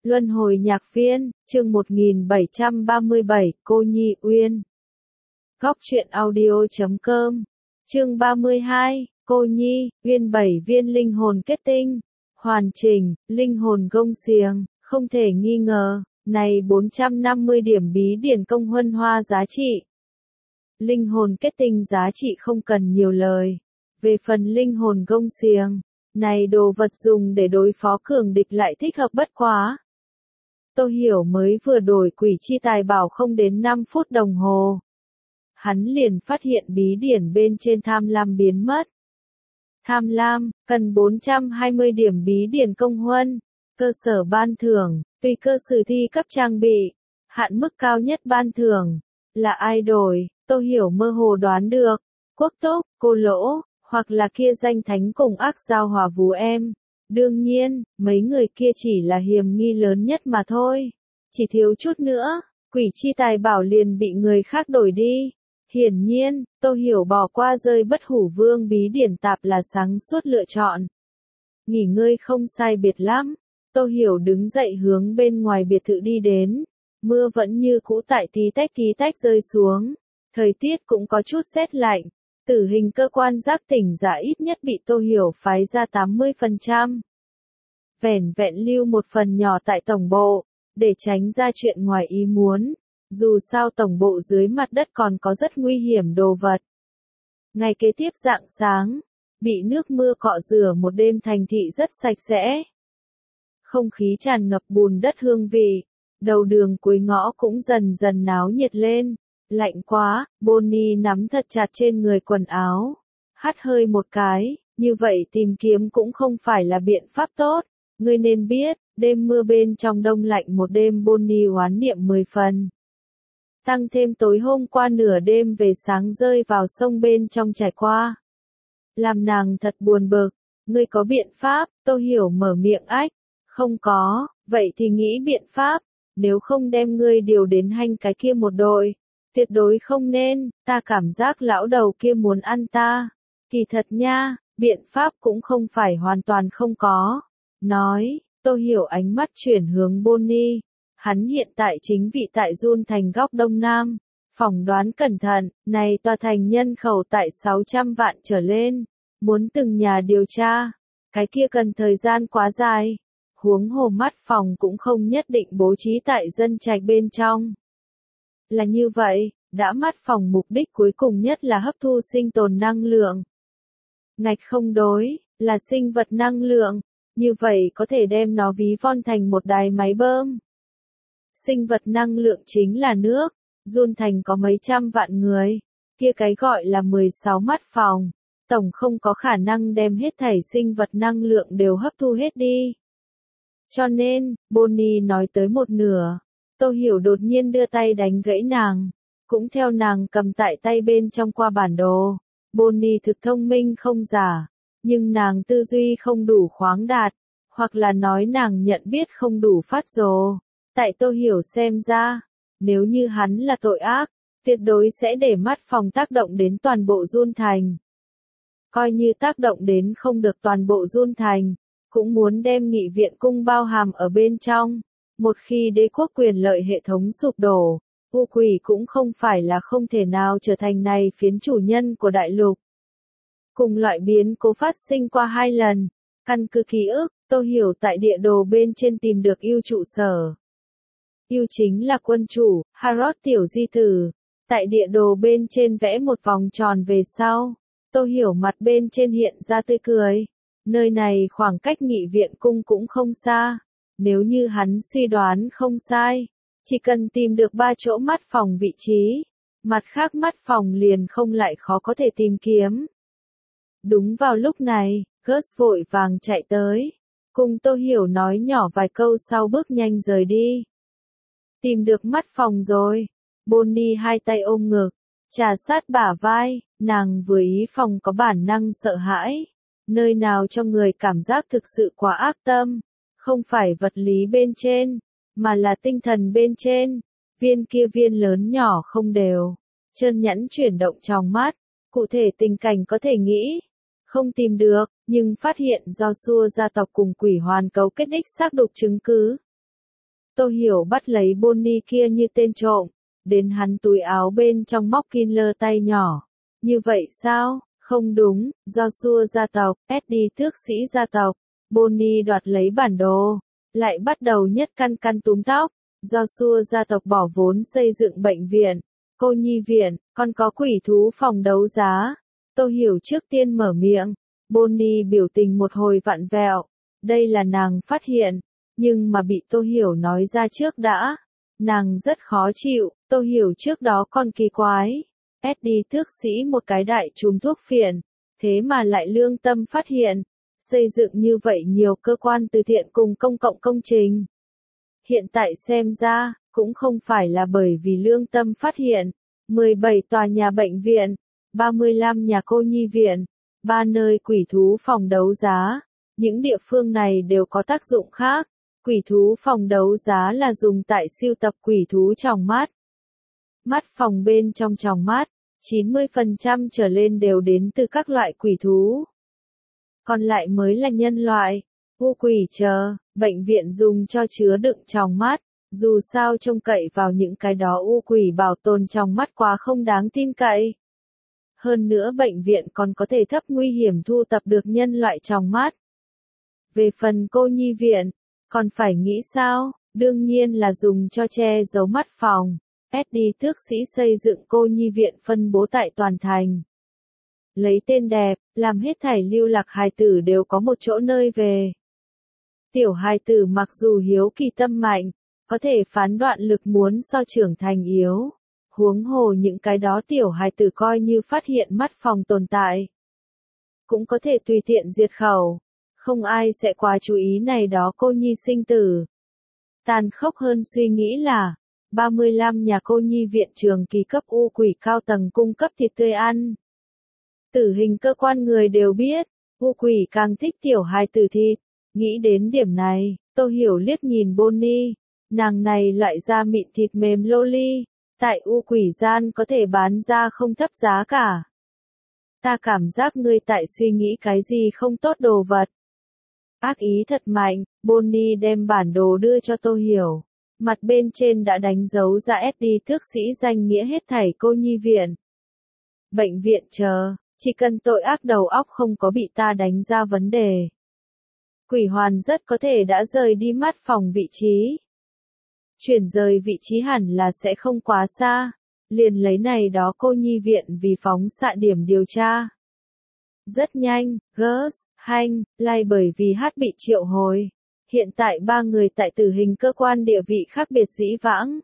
Luân hồi nhạc viên, chương 1737, Cô Nhi Uyên. Góc truyện audio.com. Chương 32, Cô Nhi, Uyên 7 viên linh hồn kết tinh. Hoàn chỉnh, linh hồn gông xiềng, không thể nghi ngờ, này 450 điểm bí điển công huân hoa giá trị. Linh hồn kết tinh giá trị không cần nhiều lời. Về phần linh hồn gông xiềng, này đồ vật dùng để đối phó cường địch lại thích hợp bất quá. Tô Hiểu mới vừa đổi quỷ chi tài bảo không đến 5 phút đồng hồ. Hắn liền phát hiện bí điển bên trên tham lam biến mất. Tham lam, cần 420 điểm bí điển công huân. Cơ sở ban thưởng, tùy cơ sử thi cấp trang bị. Hạn mức cao nhất ban thưởng, là ai đổi, Tô Hiểu mơ hồ đoán được. Quốc túc, cô lỗ, hoặc là kia danh thánh cùng ác giao hòa vú em. Đương nhiên, mấy người kia chỉ là hiểm nghi lớn nhất mà thôi. Chỉ thiếu chút nữa, quỷ chi tài bảo liền bị người khác đổi đi. Hiển nhiên, Tô Hiểu bỏ qua rơi bất hủ vương bí điển tạp là sáng suốt lựa chọn. Nghỉ ngơi không sai biệt lắm, Tô Hiểu đứng dậy hướng bên ngoài biệt thự đi đến. Mưa vẫn như cũ tại tí tách rơi xuống. Thời tiết cũng có chút rét lạnh. Tử hình cơ quan giác tỉnh giả ít nhất bị Tô Hiểu phái ra 80%. Vẻn vẹn lưu một phần nhỏ tại tổng bộ, để tránh ra chuyện ngoài ý muốn. Dù sao tổng bộ dưới mặt đất còn có rất nguy hiểm đồ vật. Ngày kế tiếp rạng sáng, bị nước mưa cọ rửa một đêm thành thị rất sạch sẽ. Không khí tràn ngập bùn đất hương vị, đầu đường cuối ngõ cũng dần dần náo nhiệt lên. Lạnh quá, Bonnie nắm thật chặt trên người quần áo. Hắt hơi một cái, như vậy tìm kiếm cũng không phải là biện pháp tốt. Ngươi nên biết, đêm mưa bên trong đông lạnh một đêm Bonnie oán niệm 10 phần. Tăng thêm tối hôm qua nửa đêm về sáng rơi vào sông bên trong trải qua. Làm nàng thật buồn bực, ngươi có biện pháp, Tô Hiểu mở miệng ách. Không có, vậy thì nghĩ biện pháp, nếu không đem ngươi điều đến hanh cái kia một đội. Tuyệt đối không nên, ta cảm giác lão đầu kia muốn ăn ta. Kỳ thật nha, biện pháp cũng không phải hoàn toàn không có. Nói, Tô Hiểu ánh mắt chuyển hướng Bonnie. Hắn hiện tại chính vị tại Jun thành góc đông nam. Phỏng đoán cẩn thận, này tòa thành nhân khẩu tại 600 vạn trở lên. Muốn từng nhà điều tra. Cái kia cần thời gian quá dài. Huống hồ mắt phòng cũng không nhất định bố trí tại dân trạch bên trong. Là như vậy, đã mắt phòng mục đích cuối cùng nhất là hấp thu sinh tồn năng lượng. Ngạch không đối, là sinh vật năng lượng, như vậy có thể đem nó ví von thành một đài máy bơm. Sinh vật năng lượng chính là nước, Jun thành có mấy trăm vạn người, kia cái gọi là 16 mắt phòng, tổng không có khả năng đem hết thảy sinh vật năng lượng đều hấp thu hết đi. Cho nên, Bonnie nói tới một nửa. Tô Hiểu đột nhiên đưa tay đánh gãy nàng, cũng theo nàng cầm tại tay bên trong qua bản đồ. Bonnie thực thông minh không giả, nhưng nàng tư duy không đủ khoáng đạt, hoặc là nói nàng nhận biết không đủ phát rồ. Tại Tô Hiểu xem ra, nếu như hắn là tội ác, tuyệt đối sẽ để mắt phòng tác động đến toàn bộ Jun thành. Coi như tác động đến không được toàn bộ Jun thành, cũng muốn đem nghị viện cung bao hàm ở bên trong. Một khi đế quốc quyền lợi hệ thống sụp đổ, u quỷ cũng không phải là không thể nào trở thành này phiến chủ nhân của đại lục. Cùng loại biến cố phát sinh qua 2 lần, căn cứ ký ức, Tô Hiểu tại địa đồ bên trên tìm được yêu trụ sở. Yêu chính là quân chủ, Harrod tiểu di tử. Tại địa đồ bên trên vẽ một vòng tròn về sau, Tô Hiểu mặt bên trên hiện ra tươi cười. Nơi này khoảng cách nghị viện cung cũng không xa. Nếu như hắn suy đoán không sai, chỉ cần tìm được 3 chỗ mắt phòng vị trí, mặt khác mắt phòng liền không lại khó có thể tìm kiếm. Đúng vào lúc này, Gus vội vàng chạy tới, cùng Tô Hiểu nói nhỏ vài câu sau bước nhanh rời đi. Tìm được mắt phòng rồi, Bonnie hai tay ôm ngực, trà sát bả vai, nàng vừa ý phòng có bản năng sợ hãi, nơi nào cho người cảm giác thực sự quá ác tâm. Không phải vật lý bên trên, mà là tinh thần bên trên. Viên kia viên lớn nhỏ không đều, chân nhẵn chuyển động trong mắt, cụ thể tình cảnh có thể nghĩ. Không tìm được, nhưng phát hiện do xua gia tộc cùng quỷ hoàn cấu kết đích xác đục chứng cứ. Tô Hiểu bắt lấy Bonnie kia như tên trộm, đến hắn túi áo bên trong móc Killer tay nhỏ. Như vậy sao? Không đúng, Joshua gia tộc, Eddie tước sĩ gia tộc. Bonnie đoạt lấy bản đồ, lại bắt đầu nhất căn căn túm tóc. Joshua gia tộc bỏ vốn xây dựng bệnh viện, cô nhi viện, còn có quỷ thú phòng đấu giá. Tô Hiểu trước tiên mở miệng, Bonnie biểu tình một hồi vặn vẹo. Đây là nàng phát hiện, nhưng mà bị Tô Hiểu nói ra trước đã. Nàng rất khó chịu, Tô Hiểu trước đó còn kỳ quái. Eddie tước sĩ một cái đại chùm thuốc phiện, thế mà lại lương tâm phát hiện, xây dựng như vậy nhiều cơ quan từ thiện cùng công cộng công trình. Hiện tại xem ra, cũng không phải là bởi vì lương tâm phát hiện, 17 tòa nhà bệnh viện, 35 nhà cô nhi viện, 3 nơi quỷ thú phòng đấu giá, những địa phương này đều có tác dụng khác. Quỷ thú phòng đấu giá là dùng tại sưu tập quỷ thú tròng mắt. Mắt phòng bên trong tròng mắt, 90% trở lên đều đến từ các loại quỷ thú. Còn lại mới là nhân loại, u quỷ chờ, bệnh viện dùng cho chứa đựng tròng mắt. Dù sao trông cậy vào những cái đó u quỷ bảo tồn tròng mắt quá không đáng tin cậy. Hơn nữa bệnh viện còn có thể thấp nguy hiểm thu tập được nhân loại tròng mắt. Về phần cô nhi viện, còn phải nghĩ sao? Đương nhiên là dùng cho che giấu mắt phòng. Eddie tước sĩ xây dựng cô nhi viện phân bố tại toàn thành. Lấy tên đẹp, làm hết thảy lưu lạc hài tử đều có một chỗ nơi về. Tiểu hài tử mặc dù hiếu kỳ tâm mạnh, có thể phán đoạn lực muốn so trưởng thành yếu. Huống hồ những cái đó tiểu hài tử coi như phát hiện mắt phòng tồn tại. Cũng có thể tùy tiện diệt khẩu. Không ai sẽ quá chú ý này đó cô nhi sinh tử. Tàn khốc hơn suy nghĩ là, 35 nhà cô nhi viện trường kỳ cấp u quỷ cao tầng cung cấp thịt tươi ăn. Tử hình cơ quan người đều biết, u quỷ càng thích tiểu hài tử thịt. Nghĩ đến điểm này, Tô Hiểu liếc nhìn Bonnie, nàng này loại da mịn thịt mềm loli, tại u quỷ gian có thể bán ra không thấp giá cả. Ta cảm giác ngươi tại suy nghĩ cái gì không tốt đồ vật. Ác ý thật mạnh, Bonnie đem bản đồ đưa cho Tô Hiểu. Mặt bên trên đã đánh dấu ra Eddie tước sĩ danh nghĩa hết thảy cô nhi viện. Bệnh viện chờ, chỉ cần tội ác đầu óc không có bị ta đánh ra vấn đề. Quỷ hoàn rất có thể đã rời đi mắt phòng vị trí. Chuyển rời vị trí hẳn là sẽ không quá xa. Liền lấy này đó cô nhi viện vì phóng xạ điểm điều tra. Rất nhanh, Gus, Hank, Lai bởi vì hát bị triệu hồi. Hiện tại 3 người tại tử hình cơ quan địa vị khác biệt dĩ vãng.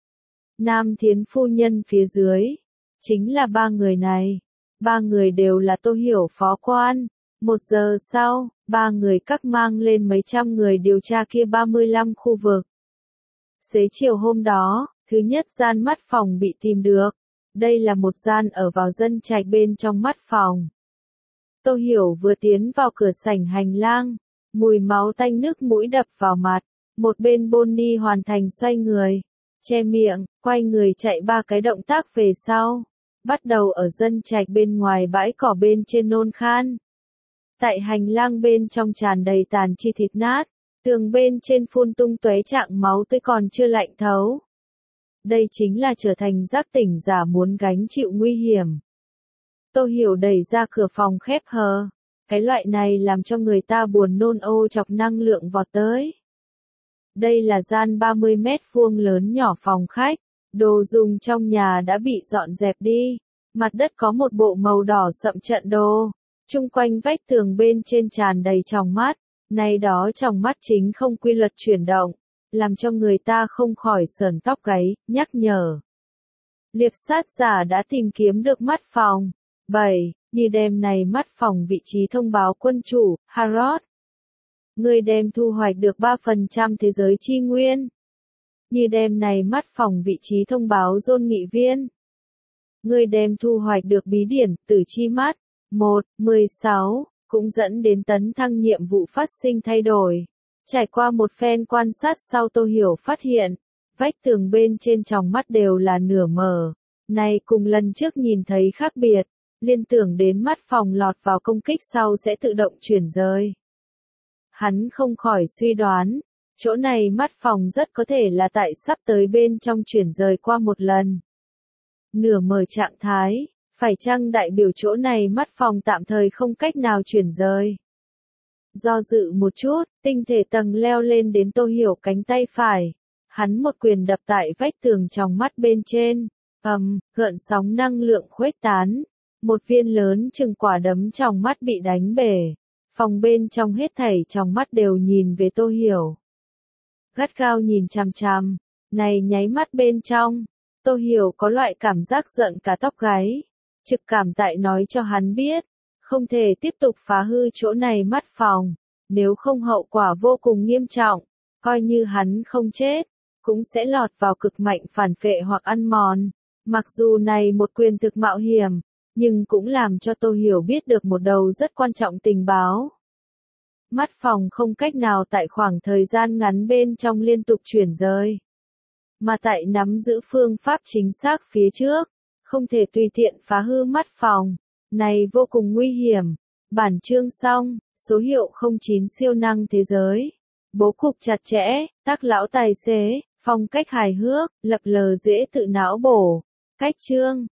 Nam Thiến phu nhân phía dưới. Chính là 3 người này. 3 người đều là Tô Hiểu phó quan. 1 giờ sau, 3 người các mang lên mấy trăm người điều tra kia 35 khu vực. Xế chiều hôm đó, thứ nhất gian mắt phòng bị tìm được. Đây là một gian ở vào dân trạch bên trong mắt phòng. Tô Hiểu vừa tiến vào cửa sảnh hành lang, mùi máu tanh nước mũi đập vào mặt, một bên Bonnie hoàn thành xoay người, che miệng, quay người chạy 3 cái động tác về sau, bắt đầu ở dân trạch bên ngoài bãi cỏ bên trên nôn khan. Tại hành lang bên trong tràn đầy tàn chi thịt nát, tường bên trên phun tung tóe trạng máu tươi còn chưa lạnh thấu. Đây chính là trở thành giác tỉnh giả muốn gánh chịu nguy hiểm. Tô Hiểu đẩy ra cửa phòng khép hờ. Cái loại này làm cho người ta buồn nôn ô chọc năng lượng vọt tới. Đây là gian 30 mét vuông lớn nhỏ phòng khách. Đồ dùng trong nhà đã bị dọn dẹp đi. Mặt đất có một bộ màu đỏ sậm trận đồ. Chung quanh vách tường bên trên tràn đầy tròng mắt. Này đó tròng mắt chính không quy luật chuyển động. Làm cho người ta không khỏi sởn tóc gáy, nhắc nhở. Liệp sát giả đã tìm kiếm được mắt phòng. 7. Như đem này mắt phòng vị trí thông báo quân chủ, Harrod. Người đem thu hoạch được 3% thế giới chi nguyên. Như đem này mắt phòng vị trí thông báo John nghị viên. Người đem thu hoạch được bí điển, tử chi mắt. 1/16, cũng dẫn đến tấn thăng nhiệm vụ phát sinh thay đổi. Trải qua một phen quan sát sau Tô Hiểu phát hiện, vách tường bên trên tròng mắt đều là nửa mở. Này cùng lần trước nhìn thấy khác biệt. Liên tưởng đến mắt phòng lọt vào công kích sau sẽ tự động chuyển rời. Hắn không khỏi suy đoán, Chỗ này mắt phòng rất có thể là tại sắp tới bên trong chuyển rời qua một lần. Nửa mở trạng thái, phải chăng đại biểu chỗ này mắt phòng tạm thời không cách nào chuyển rời? Do dự một chút, tinh thể tầng leo lên đến Tô Hiểu cánh tay phải. Hắn một quyền đập tại vách tường trong mắt bên trên. Gợn sóng năng lượng khuếch tán. Một viên lớn chừng quả đấm trong mắt bị đánh bể. Phòng bên trong hết thảy trong mắt đều nhìn về Tô Hiểu. Gắt gao nhìn chằm chằm. Này nháy mắt bên trong. Tô Hiểu có loại cảm giác giận cả tóc gáy. Trực cảm tại nói cho hắn biết. Không thể tiếp tục phá hư chỗ này mắt phòng. Nếu không hậu quả vô cùng nghiêm trọng. Coi như hắn không chết. Cũng sẽ lọt vào cực mạnh phản phệ hoặc ăn mòn. Mặc dù này một quyền thực mạo hiểm. Nhưng cũng làm cho Tô Hiểu biết được một đầu rất quan trọng tình báo. Mắt phòng không cách nào tại khoảng thời gian ngắn bên trong liên tục chuyển rời. Mà tại nắm giữ phương pháp chính xác phía trước. Không thể tùy tiện phá hư mắt phòng. Này vô cùng nguy hiểm. Bản chương xong, số hiệu 09 siêu năng thế giới. Bố cục chặt chẽ, tác lão tài xế, phong cách hài hước, lập lờ dễ tự não bổ. Cách chương